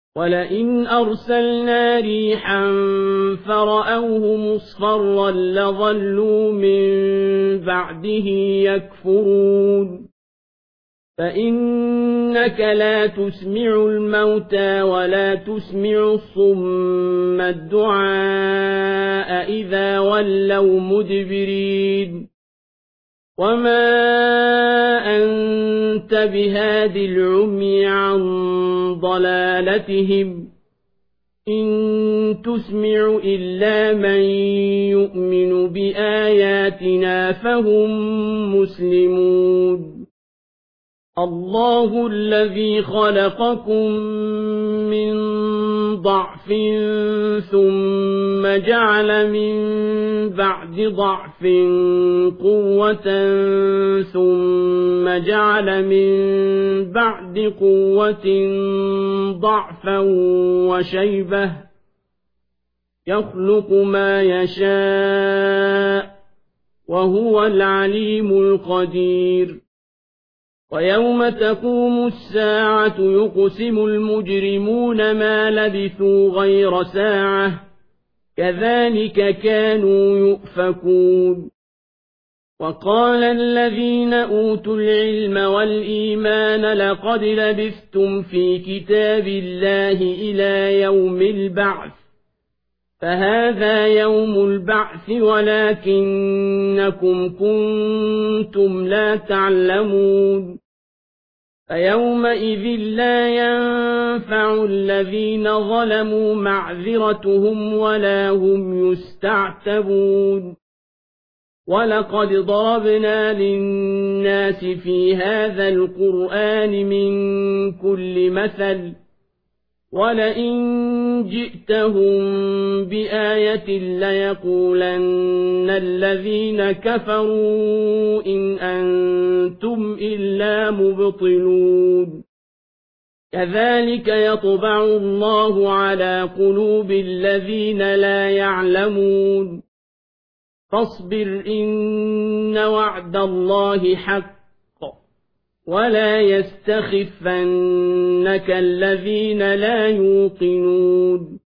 ولئن أرسلنا ريحا فرأوه مصفرا لظلوا من بعده يكفرون فإنك لا تسمع الموتى ولا تسمع الصم الدعاء إذا ولوا مدبرين وما أنت بهاد العمي عن ضلالتهم إن تسمع إلا من يؤمن بآياتنا فهم مسلمون الله الذي خلقكم من ضعف ثم جعل من بعد ضعف قوة ثم جعل من بعد قوة ضعفا وشيبة يخلق ما يشاء وهو العليم القدير ويوم تقوم الساعة يقسم المجرمون ما لبثوا غير ساعة كذلك كانوا يؤفكون وقال الذين أوتوا العلم والإيمان لقد لبثتم في كتاب الله إلى يوم البعث فهذا يوم البعث ولكنكم كنتم لا تعلمون فيومئذ لا ينفع الذين ظلموا معذرتهم ولا هم يستعتبون ولقد ضربنا للناس في هذا القرآن من كل مثل ولئن جئتهم بآية ليقولن الذين كفروا إن أنتم إلا مبطلون كذلك يطبع الله على قلوب الذين لا يعلمون فاصبر إن وعد الله حق ولا يستخفنك الذين لا يوقنون